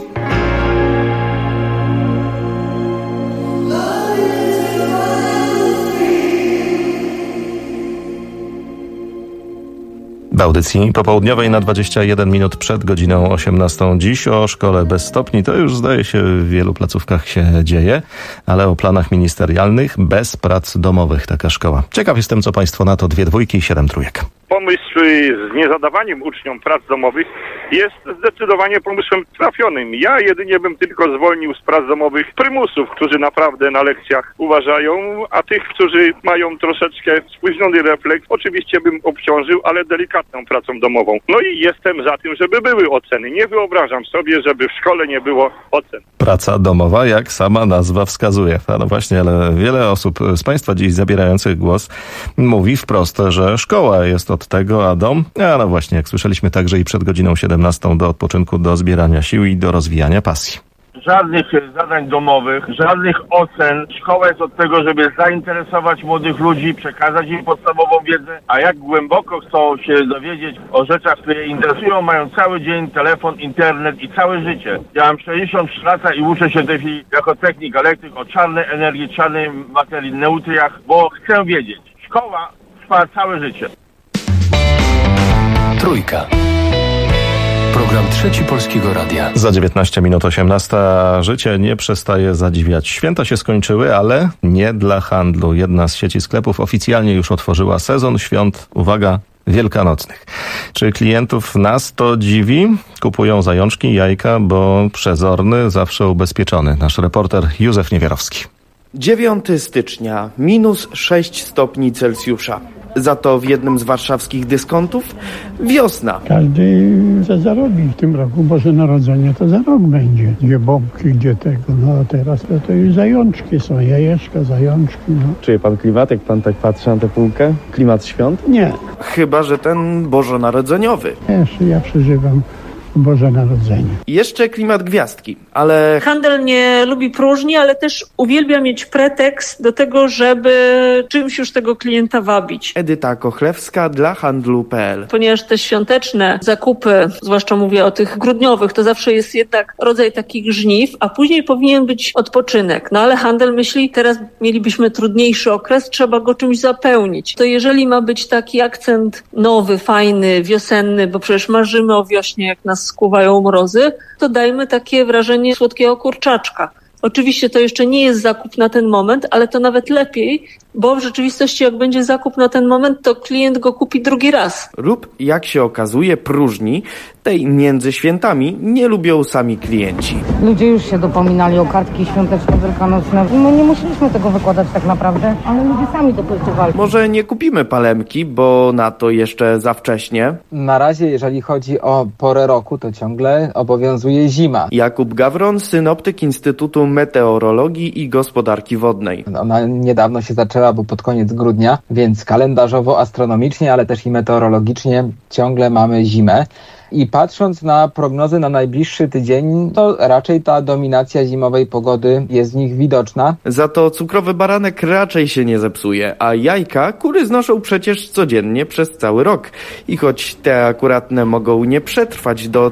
W audycji popołudniowej na 21 minut przed godziną 18 dziś o szkole bez stopni. To już zdaje się w wielu placówkach się dzieje, ale o planach ministerialnych bez prac domowych taka szkoła. Ciekaw jestem, co państwo na to 2 dwójki i 7 trójek. Pomysł z niezadawaniem uczniom prac domowych jest zdecydowanie pomysłem trafionym. Ja jedynie bym tylko zwolnił z prac domowych prymusów, którzy naprawdę na lekcjach uważają, a tych, którzy mają troszeczkę spóźniony refleks, oczywiście bym obciążył, ale delikatną pracą domową. No i jestem za tym, żeby były oceny. Nie wyobrażam sobie, żeby w szkole nie było ocen. Praca domowa, jak sama nazwa wskazuje. No właśnie, ale wiele osób z państwa dziś zabierających głos mówi wprost, że szkoła jest od tego, a dom? A no właśnie, jak słyszeliśmy także i przed godziną 17 do odpoczynku, do zbierania sił i do rozwijania pasji. Żadnych zadań domowych, żadnych ocen. Szkoła jest od tego, żeby zainteresować młodych ludzi, przekazać im podstawową wiedzę, a jak głęboko chcą się dowiedzieć o rzeczach, które je interesują, mają cały dzień telefon, internet i całe życie. Ja mam 63 lata i uczę się w tej chwili jako technik elektryk o czarnej energii, czarnej materii, neutriach, bo chcę wiedzieć. Szkoła trwa całe życie. Trójka. Program Trzeci Polskiego Radia. Za 19 minut 18. Życie nie przestaje zadziwiać. Święta się skończyły, ale nie dla handlu. Jedna z sieci sklepów oficjalnie już otworzyła sezon świąt, uwaga, wielkanocnych. Czy klientów nas to dziwi? Kupują zajączki, jajka, bo przezorny zawsze ubezpieczony. Nasz reporter Józef Niewiarowski. 9 stycznia, minus 6 stopni Celsjusza. Za to w jednym z warszawskich dyskontów wiosna. Każdy zarobi w tym roku. Boże Narodzenie to za rok będzie. Gdzie bombki, gdzie tego. No a teraz to już zajączki są, jajeczka, zajączki. No. Czuje pan klimat, jak pan tak patrzy na tę półkę? Klimat świąt? Nie. Chyba że ten bożonarodzeniowy. Jeszcze ja przeżywam Boże Narodzenie. Jeszcze klimat gwiazdki, ale... Handel nie lubi próżni, ale też uwielbia mieć pretekst do tego, żeby czymś już tego klienta wabić. Edyta Kochlewska dla handlu.pl. Ponieważ te świąteczne zakupy, zwłaszcza mówię o tych grudniowych, to zawsze jest jednak rodzaj takich żniw, a później powinien być odpoczynek. No ale handel myśli, teraz mielibyśmy trudniejszy okres, trzeba go czymś zapełnić. To jeżeli ma być taki akcent nowy, fajny, wiosenny, bo przecież marzymy o wiośnie, jak nas skuwają mrozy, to dajmy takie wrażenie słodkiego kurczaczka. Oczywiście to jeszcze nie jest zakup na ten moment, ale to nawet lepiej, bo w rzeczywistości jak będzie zakup na ten moment, to klient go kupi drugi raz. Lub, jak się okazuje, próżni, tej między świętami nie lubią sami klienci. Ludzie już się dopominali o kartki świąteczne, wielkanocne. My nie musieliśmy tego wykładać tak naprawdę, ale ludzie sami to kultywali. Może nie kupimy palemki, bo na to jeszcze za wcześnie. Na razie, jeżeli chodzi o porę roku, to ciągle obowiązuje zima. Jakub Gawron, synoptyk Instytutu Meteorologii i Gospodarki Wodnej. Ona niedawno się zaczęła, bo pod koniec grudnia, więc kalendarzowo, astronomicznie, ale też i meteorologicznie ciągle mamy zimę. I patrząc na prognozy na najbliższy tydzień, to raczej ta dominacja zimowej pogody jest w nich widoczna. Za to cukrowy baranek raczej się nie zepsuje, a jajka kury znoszą przecież codziennie przez cały rok. I choć te akuratne mogą nie przetrwać do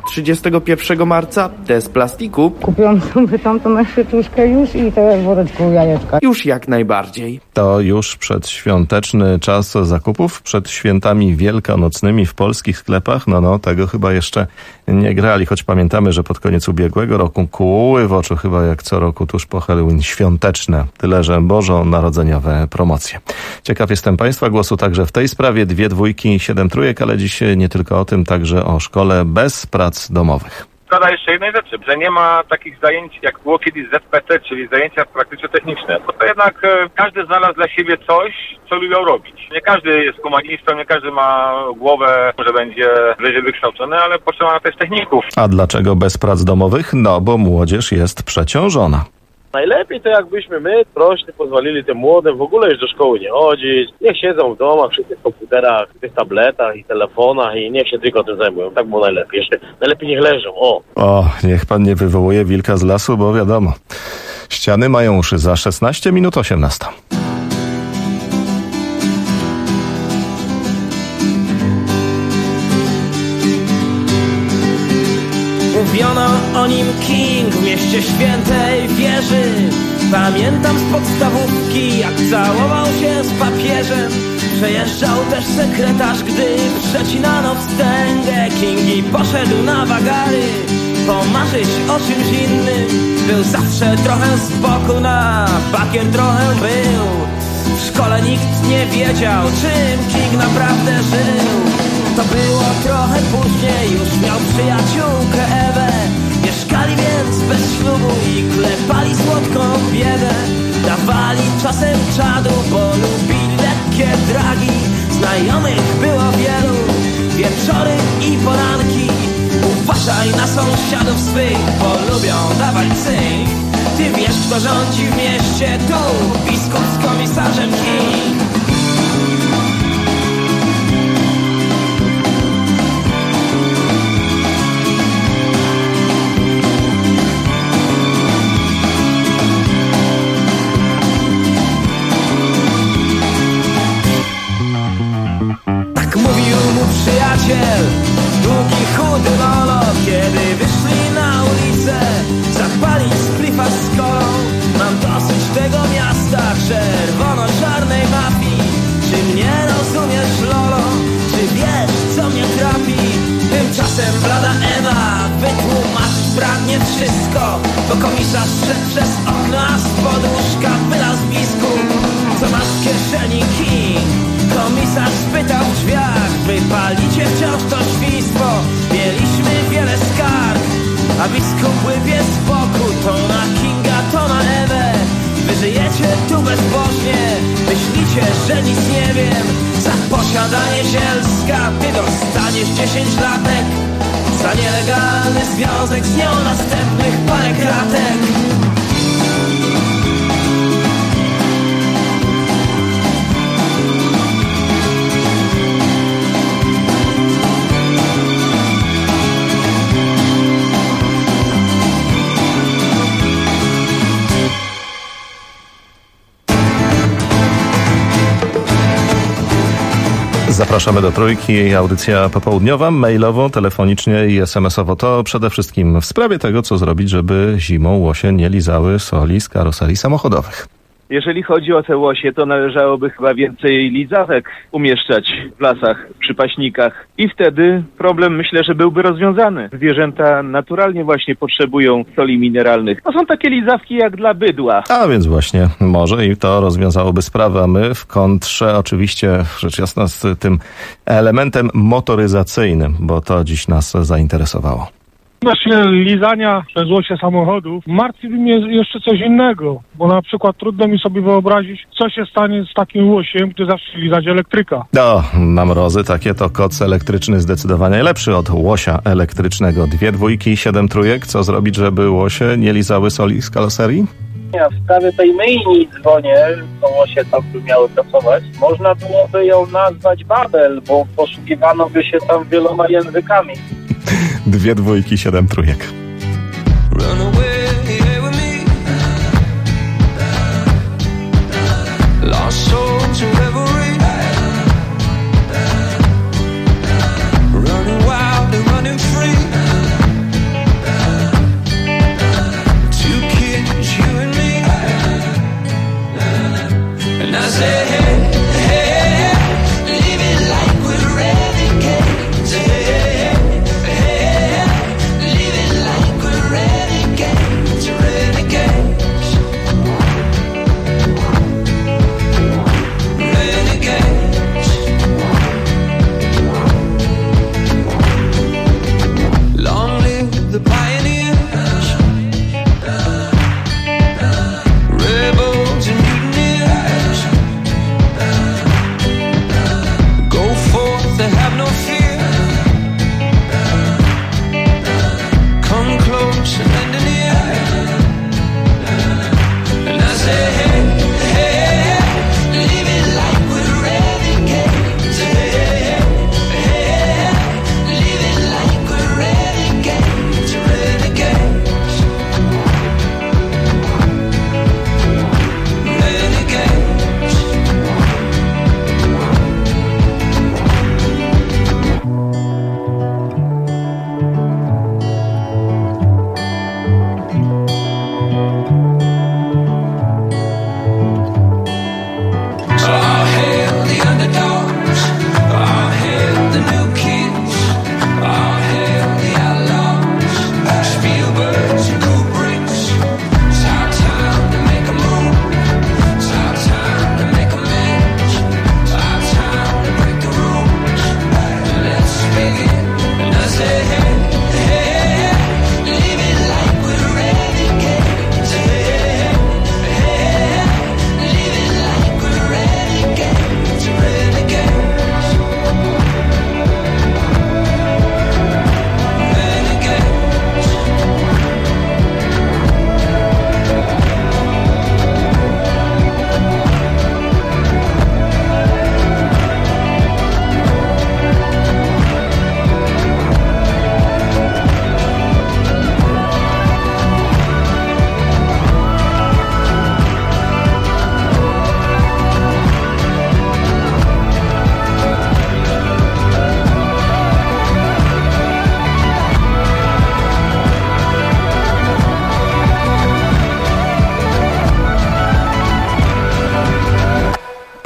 31 marca, te z plastiku... Kupiłam sobie tamtą na świeczuszkę już i te w woreczku jajeczka. Już jak najbardziej. To już przedświąteczny czas zakupów, przed świętami wielkanocnymi w polskich sklepach. No, tego chyba jeszcze nie grali, choć pamiętamy, że pod koniec ubiegłego roku kłuły w oczu chyba jak co roku tuż po Halloween świąteczne, tyle że bożonarodzeniowe promocje. Ciekaw jestem państwa głosu także w tej sprawie. 2 dwójki, 7 trójek, ale dziś nie tylko o tym, także o szkole bez prac domowych. Szkoda jeszcze jednej rzeczy, że nie ma takich zajęć, jak było kiedyś ZPT, czyli zajęcia praktyczno-techniczne. Bo to jednak każdy znalazł dla siebie coś, co lubią robić. Nie każdy jest humanistą, nie każdy ma głowę, że będzie wyżej wykształcony, ale potrzeba też techników. A dlaczego bez prac domowych? No, bo młodzież jest przeciążona. Najlepiej to jakbyśmy my, prośni, pozwolili tym młodym w ogóle już do szkoły nie chodzić. Niech siedzą w domach, przy tych komputerach, tych tabletach i telefonach i niech się tylko tym zajmują. Tak było najlepiej. Jeszcze najlepiej niech leżą. O, niech pan nie wywołuje wilka z lasu, bo wiadomo. Ściany mają uszy. Za 16 minut 18. Mówiono o nim King w mieście świętej wieży. Pamiętam z podstawówki, jak całował się z papieżem. Przejeżdżał też sekretarz, gdy przecinano wstęgę. King i poszedł na wagary, pomarzyć o czymś innym. Był zawsze trochę z boku, na bakier trochę był. W szkole nikt nie wiedział, czym King naprawdę żył. To było trochę później, już miał przyjaciółkę Ewę. Mieszkali więc bez ślubu i klepali słodką biedę. Dawali czasem czadu, bo lubili lekkie dragi. Znajomych było wielu, wieczory i poranki. Uważaj na sąsiadów swych, bo lubią dawać cynk. Ty wiesz, kto rządzi w mieście, tu biskup z komisarzem King. Tak mówił mu przyjaciel, długi, chudy Lolo. Kiedy wyszli na ulicę, zapalić z klifa z kolą. Mam dosyć tego miasta, czerwono-czarnej mafii. Czy mnie rozumiesz, Lolo? Czy wiesz, co mnie trapi? Tymczasem blada Ewa wytłumaczyć pragnie wszystko, bo komisarz szedł przez okno, a spod łóżka wylazł biskup. Co masz w kieszeni, King? Komisarz spytał w drzwiach. Wypalicie wciąż to świństwo. Mieliśmy wiele skarg, a biskup łypie z boku. To na Kinga, to na Ewę. Wy żyjecie tu bezbożnie, myślicie, że nic nie wiem. Za posiadanie zielska ty dostaniesz 10 latek. Za nielegalny związek z nią następnych parę kratek. Zapraszamy do Trójki, audycja popołudniowa, mailowo, telefonicznie i SMS-owo. To przede wszystkim w sprawie tego, co zrobić, żeby zimą łosie nie lizały soli z karoserii samochodowych. Jeżeli chodzi o te łosie, to należałoby chyba więcej lizawek umieszczać w lasach, przy paśnikach i wtedy problem, myślę, że byłby rozwiązany. Zwierzęta naturalnie właśnie potrzebują soli mineralnych. To są takie lizawki jak dla bydła. A więc właśnie, może i to rozwiązałoby sprawę, a my w kontrze oczywiście, rzecz jasna, z tym elementem motoryzacyjnym, bo to dziś nas zainteresowało. Odnośnie lizania przez łosie samochodów, martwi mnie jeszcze coś innego, bo na przykład trudno mi sobie wyobrazić, co się stanie z takim łosiem, gdy zacznie lizać elektryka. No, na mrozy takie to koc elektryczny zdecydowanie lepszy od łosia elektrycznego. 2 dwójki, 7 trójek. Co zrobić, żeby łosie nie lizały soli z karoserii? Ja w sprawie tej myjni dzwonię, to łosie tam by miały pracować. Można byłoby ją nazwać Babel, bo posługiwano by się tam wieloma językami. 2 dwójki, 7 trójek. Live it like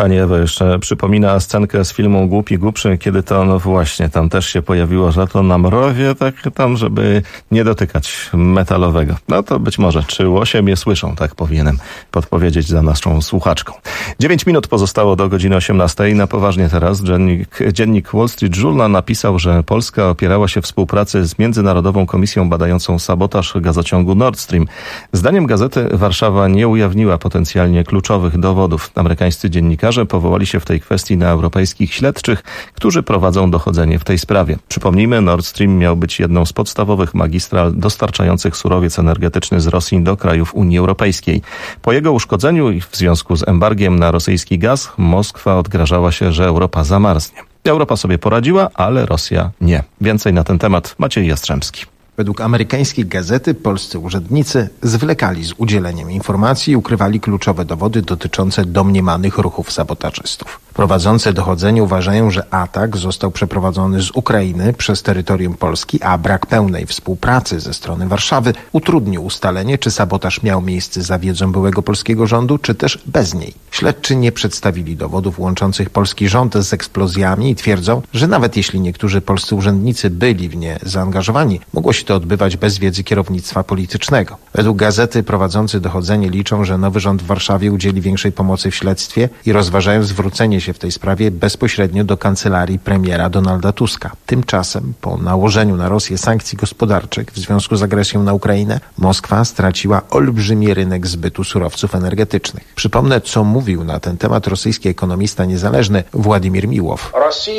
Pani Ewo jeszcze przypomina scenkę z filmu Głupi Głupszy, kiedy to, no właśnie, tam też się pojawiło, że to na mrowie, tak tam, żeby nie dotykać metalowego. No to być może, czy łosie mnie słyszą, tak powinienem podpowiedzieć za naszą słuchaczką. 9 minut pozostało do godziny 18. Na poważnie teraz dziennik Wall Street Journal napisał, że Polska opierała się współpracy z Międzynarodową Komisją badającą sabotaż gazociągu Nord Stream. Zdaniem gazety Warszawa nie ujawniła potencjalnie kluczowych dowodów. Amerykańscy dziennikarze powołali się w tej kwestii na europejskich śledczych, którzy prowadzą dochodzenie w tej sprawie. Przypomnijmy, Nord Stream miał być jedną z podstawowych magistral dostarczających surowiec energetyczny z Rosji do krajów Unii Europejskiej. Po jego uszkodzeniu i w związku z embargiem na rosyjski gaz Moskwa odgrażała się, że Europa zamarznie. Europa sobie poradziła, ale Rosja nie. Więcej na ten temat Maciej Jastrzębski. Według amerykańskiej gazety polscy urzędnicy zwlekali z udzieleniem informacji i ukrywali kluczowe dowody dotyczące domniemanych ruchów sabotażystów. Prowadzący dochodzenie uważają, że atak został przeprowadzony z Ukrainy przez terytorium Polski, a brak pełnej współpracy ze strony Warszawy utrudnił ustalenie, czy sabotaż miał miejsce za wiedzą byłego polskiego rządu, czy też bez niej. Śledczy nie przedstawili dowodów łączących polski rząd z eksplozjami i twierdzą, że nawet jeśli niektórzy polscy urzędnicy byli w nie zaangażowani, mogło się to odbywać bez wiedzy kierownictwa politycznego. Według gazety prowadzący dochodzenie liczą, że nowy rząd w Warszawie udzieli większej pomocy w śledztwie i rozważają zwrócenie się w tej sprawie bezpośrednio do kancelarii premiera Donalda Tuska. Tymczasem po nałożeniu na Rosję sankcji gospodarczych w związku z agresją na Ukrainę, Moskwa straciła olbrzymi rynek zbytu surowców energetycznych. Przypomnę, co mówił na ten temat rosyjski ekonomista niezależny Władimir Miłow.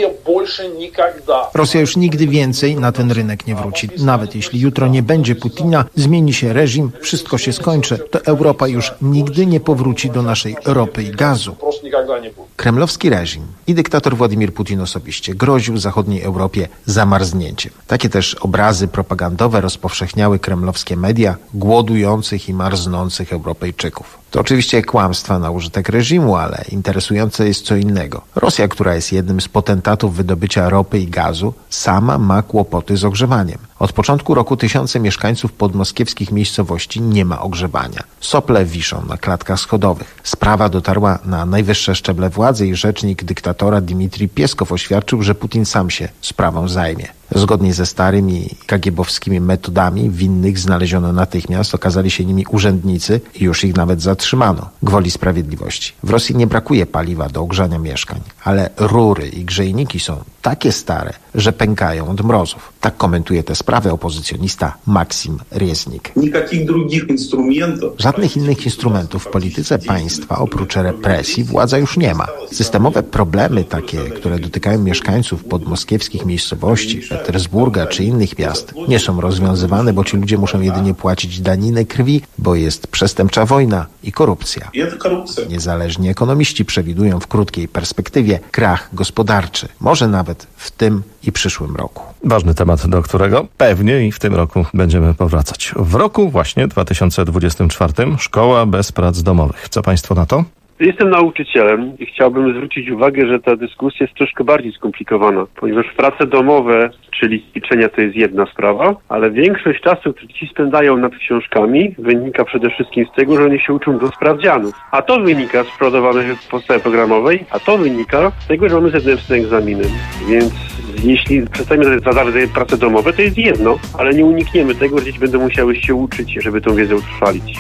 Rosja już nigdy więcej na ten rynek nie wróci. Nawet jeśli jutro nie będzie Putina, zmieni się reżim, wszystko się skończy, to Europa już nigdy nie powróci do naszej ropy i gazu. Kremlowski reżim i dyktator Władimir Putin osobiście groził zachodniej Europie zamarznięciem. Takie też obrazy propagandowe rozpowszechniały kremlowskie media głodujących i marznących Europejczyków. To oczywiście kłamstwa na użytek reżimu, ale interesujące jest co innego. Rosja, która jest jednym z potentatów wydobycia ropy i gazu, sama ma kłopoty z ogrzewaniem. Od początku roku tysiące mieszkańców podmoskiewskich miejscowości nie ma ogrzewania. Sople wiszą na klatkach schodowych. Sprawa dotarła na najwyższe szczeble władzy i rzecznik dyktatora Dmitrij Pieskow oświadczył, że Putin sam się sprawą zajmie. Zgodnie ze starymi kagiebowskimi metodami winnych znaleziono natychmiast, okazali się nimi urzędnicy i już ich nawet zatrzymano. Gwoli sprawiedliwości. W Rosji nie brakuje paliwa do ogrzania mieszkań, ale rury i grzejniki są takie stare, że pękają od mrozów. Tak komentuje tę sprawę opozycjonista Maksim Rieznik. Żadnych innych instrumentów w polityce państwa oprócz represji władza już nie ma. Systemowe problemy takie, które dotykają mieszkańców podmoskiewskich miejscowości, Petersburga czy innych miast, nie są rozwiązywane, bo ci ludzie muszą jedynie płacić daninę krwi, bo jest przestępcza wojna i korupcja. Niezależni ekonomiści przewidują w krótkiej perspektywie krach gospodarczy, może nawet w tym i przyszłym roku. Ważny temat, do którego pewnie i w tym roku będziemy powracać. W roku właśnie 2024 szkoła bez prac domowych. Co państwo na to? Jestem nauczycielem i chciałbym zwrócić uwagę, że ta dyskusja jest troszkę bardziej skomplikowana, ponieważ prace domowe, czyli ćwiczenia, to jest jedna sprawa, ale większość czasu, który ci spędzają nad książkami, wynika przede wszystkim z tego, że oni się uczą do sprawdzianów. A to wynika z wprowadzowanych podstawy programowej, a to wynika z tego, że mamy zewnętrzne egzaminy. Więc jeśli przestaniemy zadawać prace domowe, to jest jedno, ale nie unikniemy tego, że dzieci będą musiały się uczyć, żeby tę wiedzę utrwalić.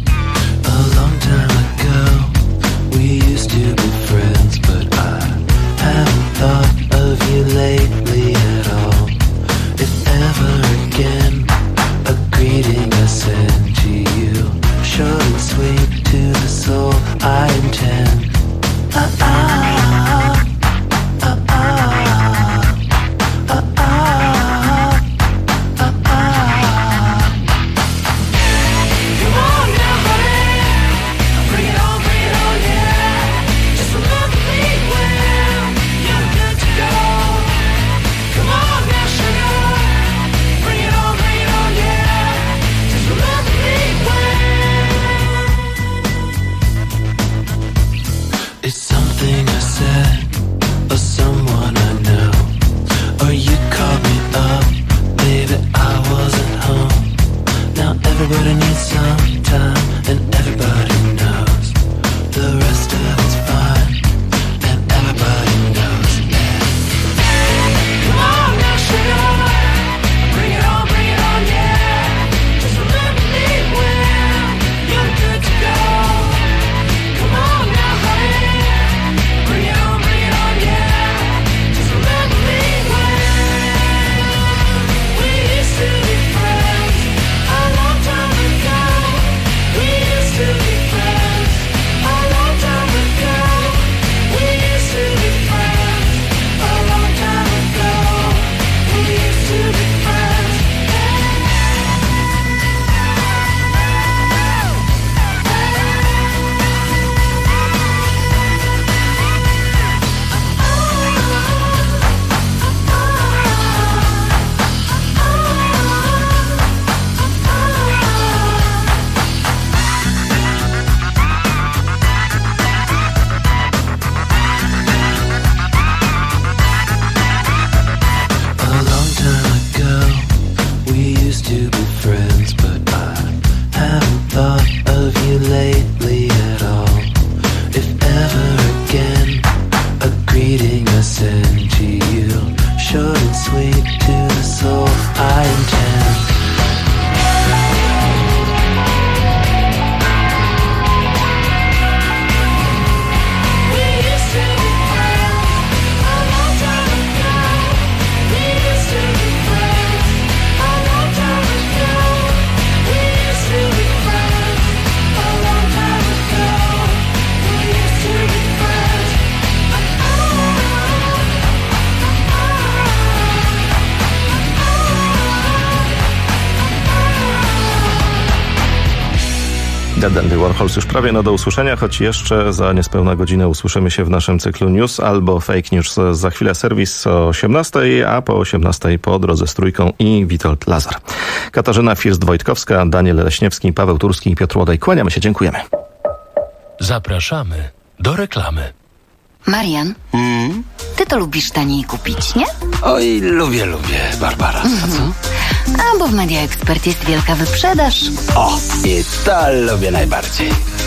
We used to be friends, but I haven't thought of you lately at all. If ever again, a greeting I send to you, short and sweet to the soul I intend. Everybody needs some time, and everybody knows the rest of it's fine. Dead Andy Warhols już prawie do usłyszenia, choć jeszcze za niespełna godzinę usłyszymy się w naszym cyklu News albo Fake News. Za chwilę serwis o 18:00, a po 18:00 po drodze z Trójką i Witold Lazar. Katarzyna First-Wojtkowska, Daniel Leśniewski, Paweł Turski i Piotr Łodej. Kłaniamy się, dziękujemy. Zapraszamy do reklamy. Marian, ty to lubisz taniej kupić, nie? Oj, lubię, Barbara. A co? A bo w Media Expert jest wielka wyprzedaż. O, i to lubię najbardziej.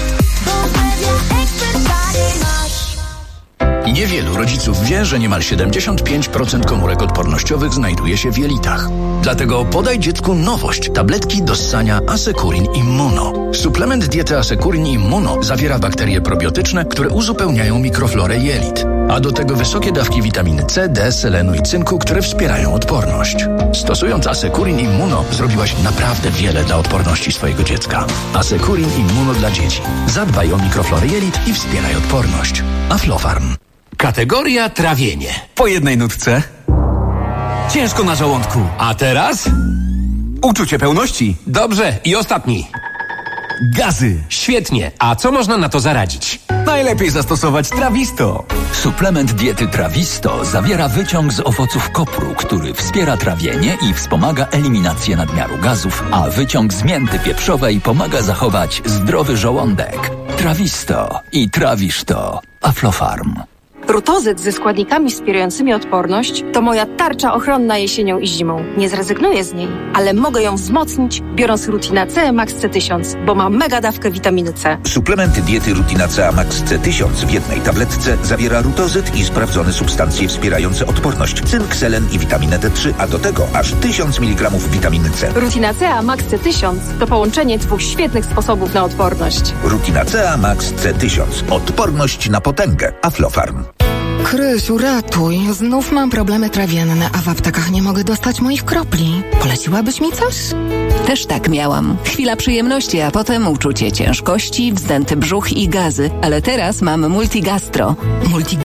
Niewielu rodziców wie, że niemal 75% komórek odpornościowych znajduje się w jelitach. Dlatego podaj dziecku nowość. Tabletki do ssania Asekurin Immuno. Suplement diety Asekurin Immuno zawiera bakterie probiotyczne, które uzupełniają mikroflorę jelit. A do tego wysokie dawki witaminy C, D, selenu i cynku, które wspierają odporność. Stosując Asekurin Immuno zrobiłaś naprawdę wiele dla odporności swojego dziecka. Asekurin Immuno dla dzieci. Zadbaj o mikroflorę jelit i wspieraj odporność. Aflofarm. Kategoria trawienie. Po jednej nutce. Ciężko na żołądku. A teraz? Uczucie pełności. Dobrze. I ostatni. Gazy. Świetnie. A co można na to zaradzić? Najlepiej zastosować Trawisto. Suplement diety Trawisto zawiera wyciąg z owoców kopru, który wspiera trawienie i wspomaga eliminację nadmiaru gazów, a wyciąg z mięty pieprzowej pomaga zachować zdrowy żołądek. Trawisto i trawisz to. Aflofarm. Rutozyt ze składnikami wspierającymi odporność to moja tarcza ochronna jesienią i zimą. Nie zrezygnuję z niej, ale mogę ją wzmocnić, biorąc Rutina C Max C1000, bo ma mega dawkę witaminy C. Suplement diety Rutina C Max C1000 w jednej tabletce zawiera rutozyt i sprawdzone substancje wspierające odporność, cynk, selen i witaminę D3, a do tego aż 1000 mg witaminy C. Rutina C Max C1000 to połączenie dwóch świetnych sposobów na odporność. Rutina C Max C1000. Odporność na potęgę. Aflofarm. Krysiu, ratuj. Znów mam problemy trawienne, a w aptekach nie mogę dostać moich kropli. Poleciłabyś mi coś? Też tak miałam. Chwila przyjemności, a potem uczucie ciężkości, wzdęty brzuch i gazy. Ale teraz mam Multigastro.